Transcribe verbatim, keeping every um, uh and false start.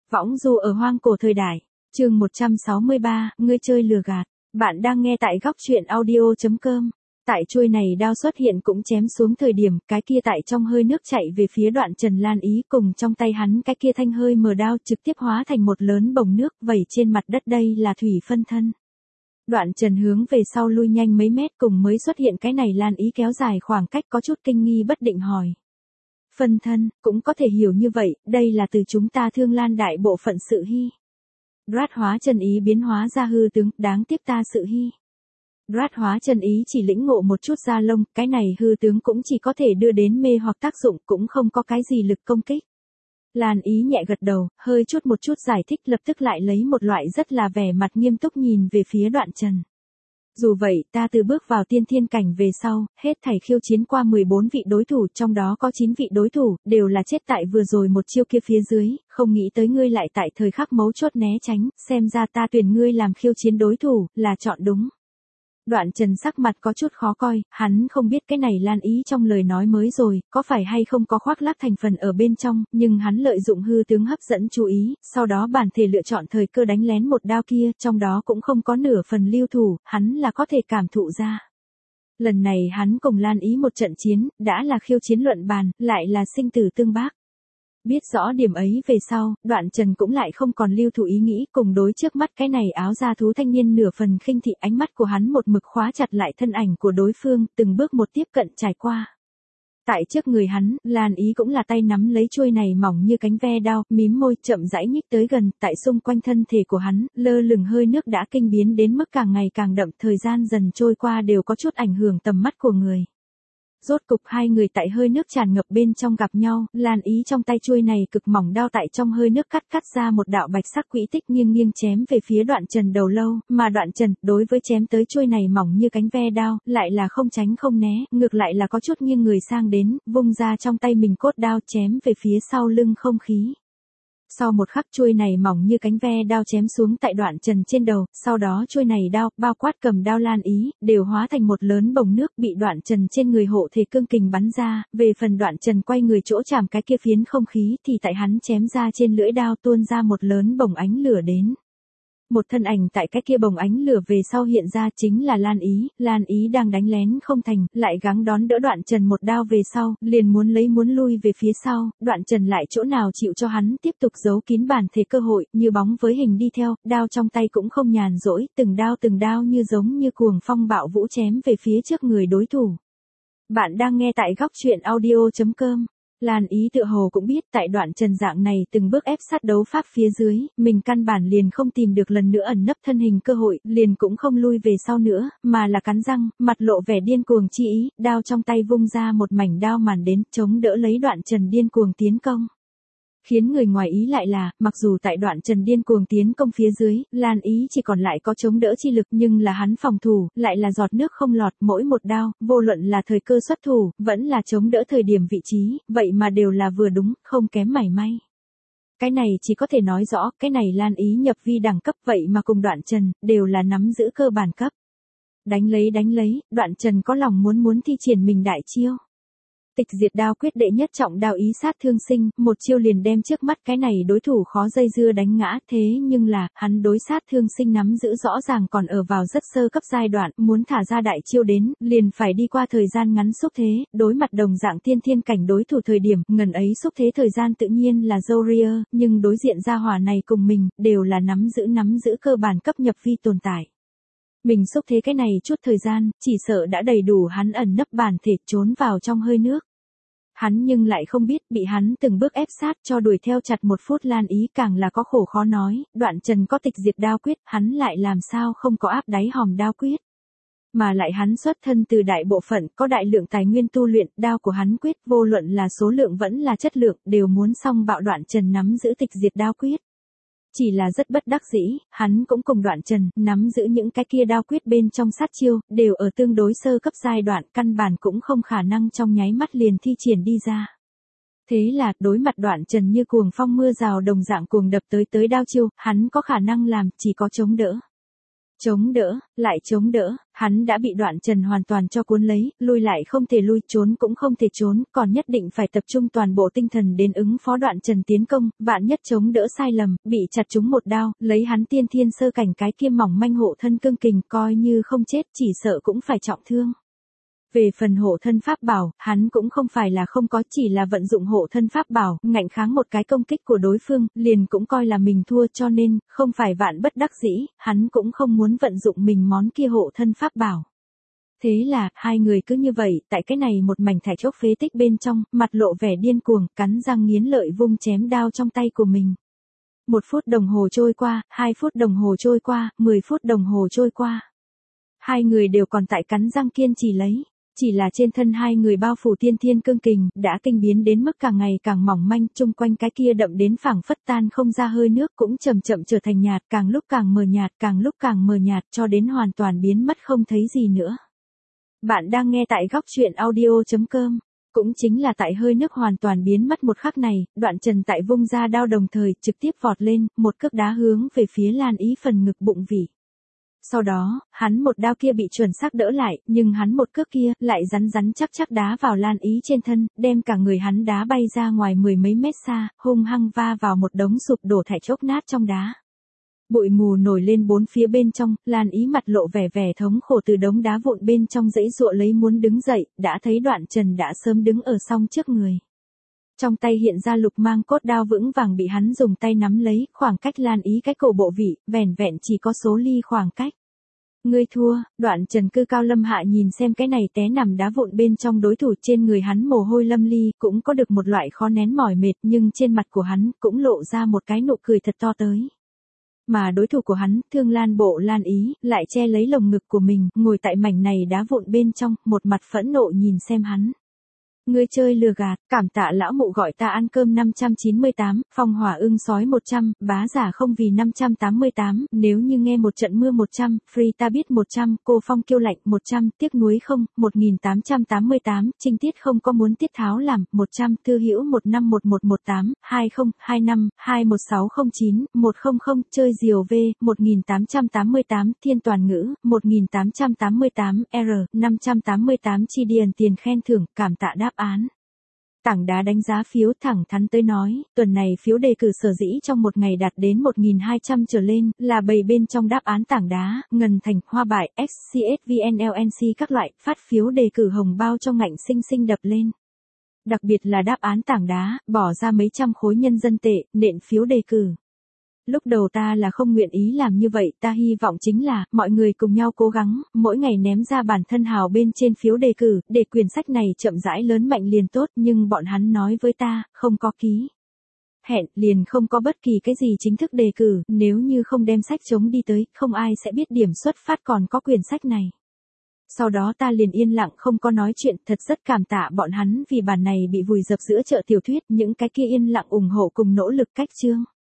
Võng du ở hoang cổ thời đại. Chương một trăm sáu mươi ba, ngươi chơi lừa gạt. Bạn đang nghe tại góc truyện audio chấm com. Tại chuôi này đao xuất hiện cũng chém xuống thời điểm, cái kia tại trong hơi nước chạy về phía Đoạn Trần Lan Ý, cùng trong tay hắn cái kia thanh hơi mờ đao trực tiếp hóa thành một lớn bồng nước vẩy trên mặt đất, đây là thủy phân thân. Đoạn Trần hướng về sau lui nhanh mấy mét, cùng mới xuất hiện cái này Lan Ý kéo dài khoảng cách, có chút kinh nghi bất định hỏi. Phân thân, cũng có thể hiểu như vậy, đây là từ chúng ta Thương Lan đại bộ phận sự hy. Đoát hóa chân ý biến hóa ra hư tướng, đáng tiếc ta sự hy. Đoát hóa chân ý chỉ lĩnh ngộ một chút da lông, cái này hư tướng cũng chỉ có thể đưa đến mê hoặc tác dụng, cũng không có cái gì lực công kích. Lan Ý nhẹ gật đầu, hơi chút một chút giải thích, lập tức lại lấy một loại rất là vẻ mặt nghiêm túc nhìn về phía Đoạn Trần. Dù vậy, ta từ bước vào tiên thiên cảnh về sau, hết thảy khiêu chiến qua mười bốn vị đối thủ, trong đó có chín vị đối thủ, đều là chết tại vừa rồi một chiêu kia phía dưới, không nghĩ tới ngươi lại tại thời khắc mấu chốt né tránh, xem ra ta tuyển ngươi làm khiêu chiến đối thủ, là chọn đúng. Đoạn Trần sắc mặt có chút khó coi, hắn không biết cái này Lan Ý trong lời nói mới rồi, có phải hay không có khoác lác thành phần ở bên trong, nhưng hắn lợi dụng hư tướng hấp dẫn chú ý, sau đó bản thể lựa chọn thời cơ đánh lén một đao kia, trong đó cũng không có nửa phần lưu thủ, hắn là có thể cảm thụ ra. Lần này hắn cùng Lan Ý một trận chiến, đã là khiêu chiến luận bàn, lại là sinh tử tương bác. Biết rõ điểm ấy về sau, Đoạn Trần cũng lại không còn lưu thủ ý nghĩ, cùng đối trước mắt cái này áo da thú thanh niên nửa phần khinh thị, ánh mắt của hắn một mực khóa chặt lại thân ảnh của đối phương, từng bước một tiếp cận trải qua. Tại trước người hắn, Lan Ý cũng là tay nắm lấy chuôi này mỏng như cánh ve đao, mím môi chậm rãi nhích tới gần, tại xung quanh thân thể của hắn, lơ lửng hơi nước đã kinh biến đến mức càng ngày càng đậm, thời gian dần trôi qua đều có chút ảnh hưởng tầm mắt của người. Rốt cục hai người tại hơi nước tràn ngập bên trong gặp nhau, Lan Ý trong tay chuôi này cực mỏng đao tại trong hơi nước cắt cắt ra một đạo bạch sắc quỹ tích, nghiêng nghiêng chém về phía Đoạn Trần đầu lâu, mà Đoạn Trần, đối với chém tới chuôi này mỏng như cánh ve đao, lại là không tránh không né, ngược lại là có chút nghiêng người sang đến, vung ra trong tay mình cốt đao chém về phía sau lưng không khí. Sau một khắc chuôi này mỏng như cánh ve đao chém xuống tại Đoạn Trần trên đầu, sau đó chuôi này đao, bao quát cầm đao Lan Ý, đều hóa thành một lớn bồng nước bị Đoạn Trần trên người hộ thể cương kình bắn ra, về phần Đoạn Trần quay người chỗ chạm cái kia phiến không khí thì tại hắn chém ra trên lưỡi đao tuôn ra một lớn bồng ánh lửa đến. Một thân ảnh tại cái kia bồng ánh lửa về sau hiện ra chính là Lan Ý, Lan Ý đang đánh lén không thành, lại gắng đón đỡ Đoạn Trần một đao về sau, liền muốn lấy muốn lui về phía sau, Đoạn Trần lại chỗ nào chịu cho hắn tiếp tục giấu kín bản thể cơ hội, như bóng với hình đi theo, đao trong tay cũng không nhàn rỗi, từng đao từng đao như giống như cuồng phong bạo vũ chém về phía trước người đối thủ. Bạn đang nghe tại góc truyện audio chấm com. Lan Ý tựa hồ cũng biết tại Đoạn Trần dạng này từng bước ép sát đấu pháp phía dưới, mình căn bản liền không tìm được lần nữa ẩn nấp thân hình cơ hội, liền cũng không lui về sau nữa, mà là cắn răng, mặt lộ vẻ điên cuồng chi ý, đao trong tay vung ra một mảnh đao màn đến, chống đỡ lấy Đoạn Trần điên cuồng tiến công. Khiến người ngoài ý lại là, mặc dù tại Đoạn Trần điên cuồng tiến công phía dưới, Lan Ý chỉ còn lại có chống đỡ chi lực, nhưng là hắn phòng thủ, lại là giọt nước không lọt, mỗi một đao, vô luận là thời cơ xuất thủ, vẫn là chống đỡ thời điểm vị trí, vậy mà đều là vừa đúng, không kém mảy may. Cái này chỉ có thể nói rõ, cái này Lan Ý nhập vi đẳng cấp, vậy mà cùng Đoạn Trần, đều là nắm giữ cơ bản cấp. Đánh lấy đánh lấy, Đoạn Trần có lòng muốn muốn thi triển mình đại chiêu. Tịch diệt đao quyết đệ nhất trọng đao ý sát thương sinh, một chiêu liền đem trước mắt cái này đối thủ khó dây dưa đánh ngã, thế nhưng là, hắn đối sát thương sinh nắm giữ rõ ràng còn ở vào rất sơ cấp giai đoạn, muốn thả ra đại chiêu đến, liền phải đi qua thời gian ngắn xúc thế, đối mặt đồng dạng tiên thiên cảnh đối thủ thời điểm, ngần ấy xúc thế thời gian tự nhiên là Zoria, nhưng đối diện gia hỏa này cùng mình, đều là nắm giữ nắm giữ cơ bản cấp nhập vi tồn tại. Mình xúc thế cái này chút thời gian, chỉ sợ đã đầy đủ hắn ẩn nấp bản thể trốn vào trong hơi nước. Hắn nhưng lại không biết, bị hắn từng bước ép sát cho đuổi theo chặt một phút Lan Ý càng là có khổ khó nói, Đoạn Trần có tịch diệt đao quyết, hắn lại làm sao không có áp đáy hòm đao quyết. Mà lại hắn xuất thân từ đại bộ phận, có đại lượng tài nguyên tu luyện, đao của hắn quyết, vô luận là số lượng vẫn là chất lượng, đều muốn xong bạo Đoạn Trần nắm giữ tịch diệt đao quyết. Chỉ là rất bất đắc dĩ, hắn cũng cùng Đoạn Trần, nắm giữ những cái kia đao quyết bên trong sát chiêu, đều ở tương đối sơ cấp giai đoạn, căn bản cũng không khả năng trong nháy mắt liền thi triển đi ra. Thế là, đối mặt Đoạn Trần như cuồng phong mưa rào đồng dạng cuồng đập tới tới đao chiêu, hắn có khả năng làm, chỉ có chống đỡ. Chống đỡ, lại chống đỡ, hắn đã bị Đoạn Trần hoàn toàn cho cuốn lấy, lui lại không thể lui, trốn cũng không thể trốn, còn nhất định phải tập trung toàn bộ tinh thần đến ứng phó Đoạn Trần tiến công, vạn nhất chống đỡ sai lầm, bị chặt trúng một đao, lấy hắn tiên thiên sơ cảnh cái kia mỏng manh hộ thân cương kình, coi như không chết chỉ sợ cũng phải trọng thương. Về phần hộ thân pháp bảo, hắn cũng không phải là không có, chỉ là vận dụng hộ thân pháp bảo, ngạnh kháng một cái công kích của đối phương, liền cũng coi là mình thua, cho nên, không phải vạn bất đắc dĩ, hắn cũng không muốn vận dụng mình món kia hộ thân pháp bảo. Thế là, hai người cứ như vậy, tại cái này một mảnh thạch ốc phế tích bên trong, mặt lộ vẻ điên cuồng, cắn răng nghiến lợi vung chém đao trong tay của mình. Một phút đồng hồ trôi qua, hai phút đồng hồ trôi qua, mười phút đồng hồ trôi qua. Hai người đều còn tại cắn răng kiên trì lấy. Chỉ là trên thân hai người bao phủ tiên thiên cương kình, đã kinh biến đến mức càng ngày càng mỏng manh, chung quanh cái kia đậm đến phảng phất tan không ra hơi nước cũng chậm chậm trở thành nhạt, càng lúc càng mờ nhạt, càng lúc càng mờ nhạt, cho đến hoàn toàn biến mất không thấy gì nữa. Bạn đang nghe tại góc truyện audio chấm com. Cũng chính là tại hơi nước hoàn toàn biến mất một khắc này, Đoạn Trần tại vung ra đao đồng thời, trực tiếp vọt lên, một cước đá hướng về phía Lan Ý phần ngực bụng vị. Sau đó, hắn một đao kia bị chuẩn xác đỡ lại, nhưng hắn một cước kia lại rắn rắn chắc chắc đá vào Lan Ý trên thân, đem cả người hắn đá bay ra ngoài mười mấy mét xa, hung hăng va vào một đống sụp đổ thạch chốc nát trong đá. Bụi mù nổi lên bốn phía bên trong, Lan Ý mặt lộ vẻ vẻ thống khổ từ đống đá vụn bên trong dãy dụa lấy muốn đứng dậy, đã thấy Đoạn Trần đã sớm đứng ở song trước người. Trong tay hiện ra lục mang cốt đao vững vàng bị hắn dùng tay nắm lấy, khoảng cách Lan Ý cái cổ bộ vị, vẻn vẹn chỉ có số ly khoảng cách. Ngươi thua, Đoạn Trần cư cao lâm hạ nhìn xem cái này té nằm đá vụn bên trong đối thủ, trên người hắn mồ hôi lâm ly, cũng có được một loại khó nén mỏi mệt, nhưng trên mặt của hắn cũng lộ ra một cái nụ cười thật to tới. Mà đối thủ của hắn, Thương Lan Bộ Lan Ý, lại che lấy lồng ngực của mình, ngồi tại mảnh này đá vụn bên trong, một mặt phẫn nộ nhìn xem hắn. Ngươi chơi lừa gạt, cảm tạ lão mụ gọi ta ăn cơm năm trăm chín mươi tám, phong hỏa ưng sói một trăm, bá giả không vì năm trăm tám mươi tám, nếu như nghe một trận mưa một trăm, free ta biết một trăm, cô phong kiêu lạnh một trăm, tiếc nuối không, một nghìn tám trăm tám mươi tám, trinh tiết không có muốn tiết tháo làm, một trăm, thư hữu một năm một một một tám, hai không, hai năm, hai một sáu không chín, một không không, chơi diều V, một nghìn tám trăm tám mươi tám, thiên toàn ngữ, một nghìn tám trăm tám mươi tám, R, năm trăm tám mươi tám chi điền tiền khen thưởng, cảm tạ đáp án. Tảng đá đánh giá phiếu thẳng thắn tới nói, tuần này phiếu đề cử sở dĩ trong một ngày đạt đến một nghìn hai trăm trở lên, là bầy bên trong đáp án tảng đá, Ngân Thành, Hoa Bại, ích xê ét vê en lờ en xê các loại, phát phiếu đề cử hồng bao cho ngạnh sinh sinh đập lên. Đặc biệt là đáp án tảng đá, bỏ ra mấy trăm khối nhân dân tệ, nện phiếu đề cử. Lúc đầu ta là không nguyện ý làm như vậy, ta hy vọng chính là, mọi người cùng nhau cố gắng, mỗi ngày ném ra bản thân hào bên trên phiếu đề cử, để quyển sách này chậm rãi lớn mạnh liền tốt, nhưng bọn hắn nói với ta, không có ký hẹn, liền không có bất kỳ cái gì chính thức đề cử, nếu như không đem sách chống đi tới, không ai sẽ biết điểm xuất phát còn có quyển sách này. Sau đó ta liền yên lặng không có nói chuyện, thật rất cảm tạ bọn hắn vì bản này bị vùi dập giữa chợ tiểu thuyết, những cái kia yên lặng ủng hộ cùng nỗ lực cách chương.